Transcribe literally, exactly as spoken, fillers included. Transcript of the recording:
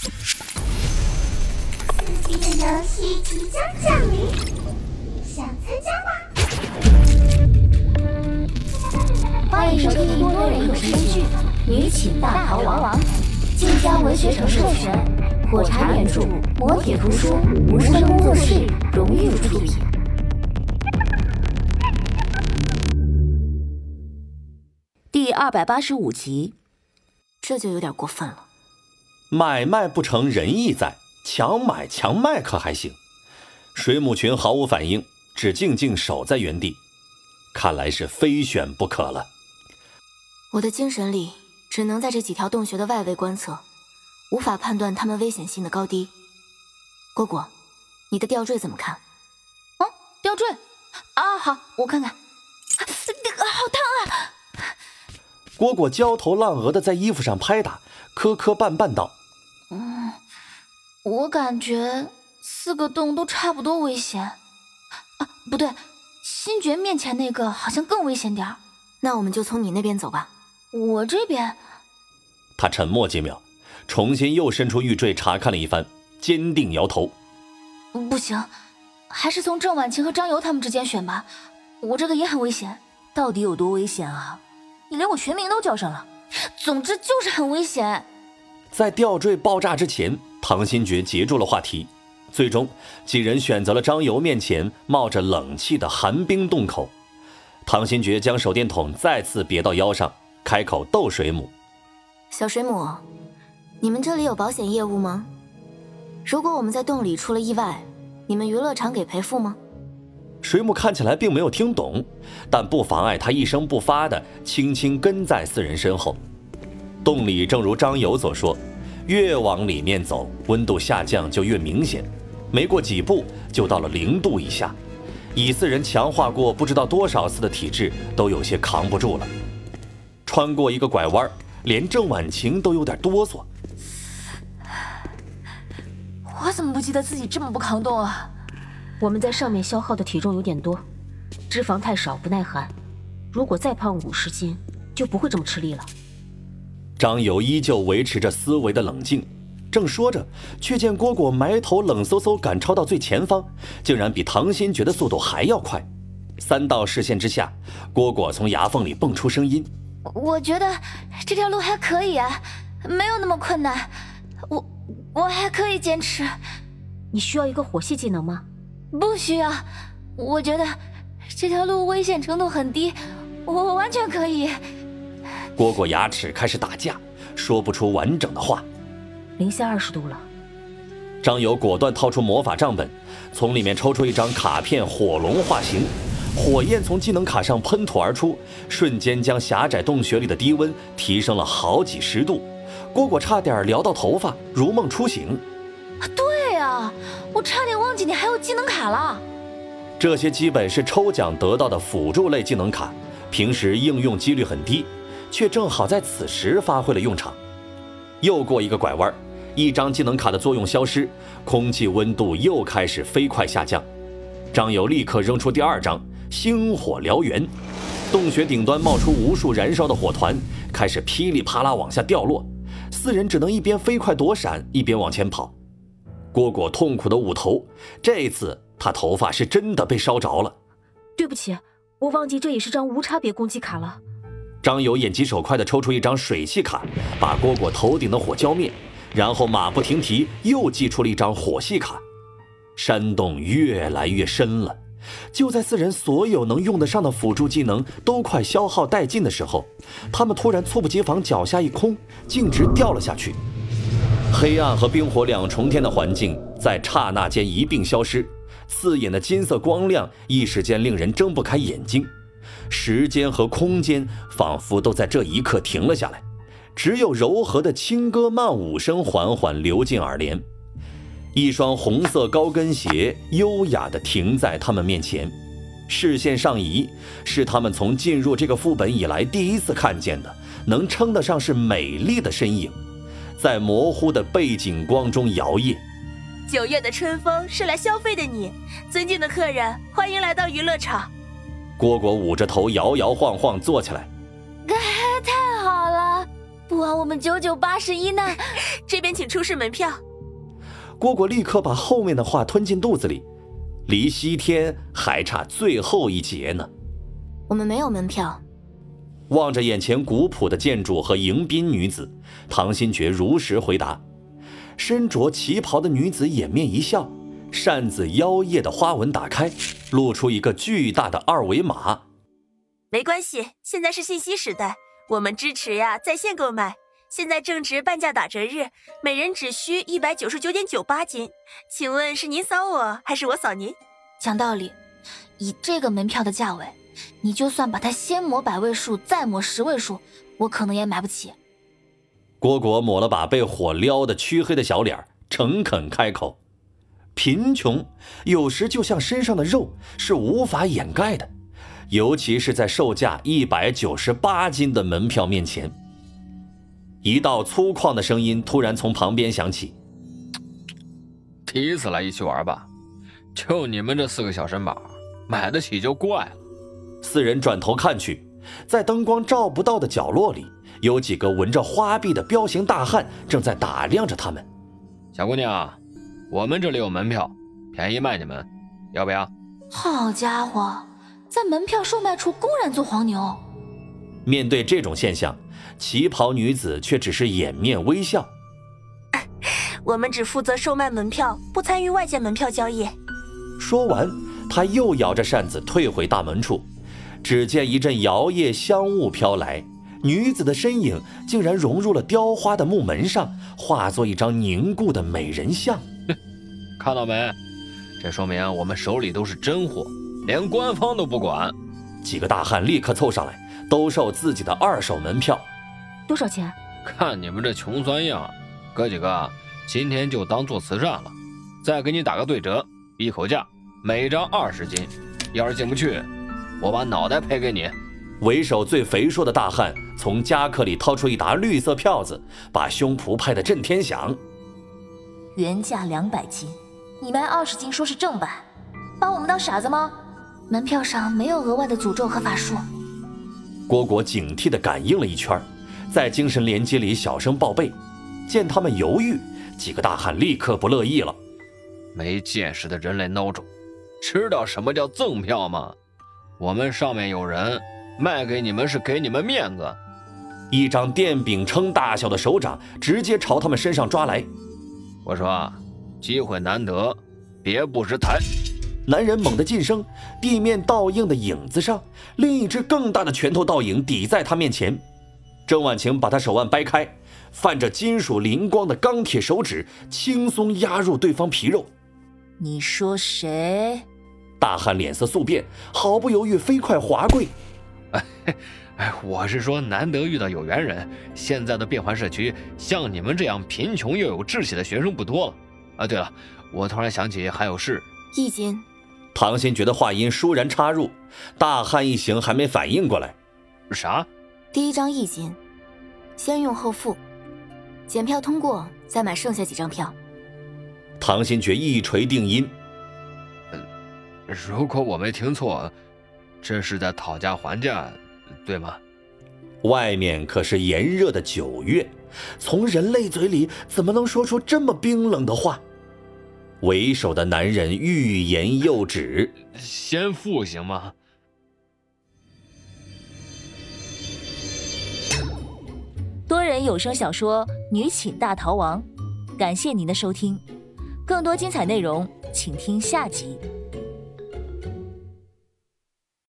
刺激的游戏即将降临，想参加吗？欢迎收听多人有声剧《女寝大逃亡》，晋江文学城授权，火柴原著，磨铁图书，无声工作室荣誉出品。 第二百八十五集，这就有点过分了。 买卖不成仁义在，强买强卖可还行？水母群毫无反应，只静静守在原地，看来是非选不可了。 我的精神力只能在这几条洞穴的外围观测，无法判断它们危险性的高低。蝈蝈，你的吊坠怎么看？ 嗯，吊坠啊，好，我看看。啊，好烫啊！ 蝈蝈焦头烂额的在衣服上拍打，磕磕绊绊道： 嗯，我感觉四个洞都差不多危险。啊，不对，新觉面前那个好像更危险点。 那我们就从你那边走吧。 我这边。 他沉默几秒，重新又伸出玉坠查看了一番，坚定摇头： 不行，还是从郑婉晴和张游他们之间选吧。我这个也很危险。 到底有多危险啊？ 你连我全名都叫上了。总之就是很危险。 在吊坠爆炸之前，唐新觉截住了话题。最终几人选择了张游面前冒着冷气的寒冰洞口。唐新觉将手电筒再次别到腰上，开口逗水母： 小水母，你们这里有保险业务吗？如果我们在洞里出了意外，你们娱乐场给赔付吗？ 水母看起来并没有听懂，但不妨碍他一声不发地轻轻跟在四人身后。洞里正如张游所说，越往里面走，温度下降就越明显，没过几步就到了零度以下。以四人强化过不知道多少次的体质，都有些扛不住了。穿过一个拐弯，连郑婉晴都有点哆嗦。 我怎么不记得自己这么不抗冻啊？ 我们在上面消耗的体重有点多，脂肪太少不耐寒，如果再胖五十斤，就不会这么吃力了。 张游依旧维持着思维的冷静，正说着，却见蝈蝈埋头冷飕飕赶超到最前方，竟然比唐新觉的速度还要快。三道视线之下，蝈蝈从牙缝里蹦出声音： 我觉得这条路还可以啊，没有那么困难，我我还可以坚持。 你需要一个火系技能吗？ 不需要，我觉得这条路危险程度很低，我完全可以。 蝈蝈牙齿开始打架，说不出完整的话。 零下二十度了。 张游果断掏出魔法账本，从里面抽出一张卡片，火龙化形，火焰从技能卡上喷吐而出，瞬间将狭窄洞穴里的低温提升了好几十度。蝈蝈差点撩到头发，如梦初醒。 对啊，我差点忘记你还有技能卡了。 这些基本是抽奖得到的辅助类技能卡，平时应用几率很低，却正好在此时发挥了用场。又过一个拐弯，一张技能卡的作用消失，空气温度又开始飞快下降。张游立刻扔出第二张星火燎原，洞穴顶端冒出无数燃烧的火团，开始噼里啪啦往下掉落。四人只能一边飞快躲闪，一边往前跑。蝈蝈痛苦的捂头，这一次他头发是真的被烧着了。 对不起，我忘记这也是张无差别攻击卡了。 张游眼疾手快地抽出一张水系卡，把蝈蝈头顶的火浇灭，然后马不停蹄又祭出了一张火系卡。山洞越来越深了，就在四人所有能用得上的辅助技能都快消耗殆尽的时候，他们突然猝不及防，脚下一空，径直掉了下去。黑暗和冰火两重天的环境在刹那间一并消失，刺眼的金色光亮一时间令人睁不开眼睛。时间和空间仿佛都在这一刻停了下来，只有柔和的轻歌曼舞声缓缓流进耳帘。一双红色高跟鞋优雅地停在他们面前，视线上移，是他们从进入这个副本以来第一次看见的能称得上是美丽的身影，在模糊的背景光中摇曳。 九月的春风是来消费的你，尊敬的客人，欢迎来到娱乐场。 蝈蝈捂着头摇摇晃晃坐起来。 太好了，不， 哇，我们九九八十一呢！ 这边请出示门票。 蝈蝈立刻把后面的话吞进肚子里，离西天还差最后一节呢。 我们没有门票。 望着眼前古朴的建筑和迎宾女子，唐新觉如实回答。身着旗袍的女子掩面一笑，扇子腰叶的花纹打开，露出一个巨大的二维码。 没关系，现在是信息时代，我们支持呀在线购买。现在正值半价打折日，每人只需一百九十九点九八金。请问是您扫我，还是我扫您？ 讲道理，以这个门票的价位，你就算把它先抹百位数，再抹十位数，我可能也买不起。 蝈蝈抹了把被火撩得黢黑的小脸，诚恳开口：贫穷有时就像身上的肉，是无法掩盖的，尤其是在售价一百九十八金的门票面前。一道粗犷的声音突然从旁边响起： 第一次来一起玩吧，就你们这四个小身板，买得起就怪了。 四人转头看去，在灯光照不到的角落里，有几个纹着花臂的彪形大汉正在打量着他们。 小姑娘，我们这里有门票，便宜卖你们，要不要？ 好家伙，在门票售卖处公然做黄牛。 面对这种现象，旗袍女子却只是掩面微笑。 我们只负责售卖门票，不参与外界门票交易。 说完，她又摇着扇子退回大门处。只见一阵摇曳香雾飘来，女子的身影竟然融入了雕花的木门上，化作一张凝固的美人像。 看到没？这说明我们手里都是真货，连官方都不管。 几个大汉立刻凑上来，兜售自己的二手门票。 多少钱？ 看你们这穷酸样，哥几个今天就当做慈善了，再给你打个对折，一口价，每张二十斤。要是进不去，我把脑袋赔给你。 为首最肥硕的大汉从夹克里掏出一沓绿色票子，把胸脯拍得震天响。 原价两百斤，你卖二十斤说是正版，把我们当傻子吗？ 门票上没有额外的诅咒和法术。 蝈蝈警惕地感应了一圈，在精神连接里小声报备。见他们犹豫，几个大汉立刻不乐意了。 没见识的人类孬种，知道什么叫赠票吗？我们上面有人，卖给你们是给你们面子。 一张电饼铛大小的手掌直接朝他们身上抓来。 我说，机会难得，别不识抬。 男人猛地噤声，地面倒映的影子上，另一只更大的拳头倒影抵在他面前。郑婉晴把他手腕掰开，泛着金属灵光的钢铁手指轻松压入对方皮肉。 你说谁？ 大汉脸色速变，毫不犹豫飞快滑跪。 哎哎，我是说难得遇到有缘人，现在的变幻社区像你们这样贫穷又有志气的学生不多了。啊，对了，我突然想起还有事。 一斤。 唐新觉的话音倏然插入，大汉一行还没反应过来。 啥？ 第一张一斤，先用后付，检票通过再买剩下几张票。 唐新觉一锤定音。 如果我没听错，这是在讨价还价，对吗？ 外面可是炎热的九月，从人类嘴里怎么能说出这么冰冷的话？为首的男人欲言又止。 先付行吗？ 多人有声小说《女寝大逃亡》，感谢您的收听，更多精彩内容请听下集。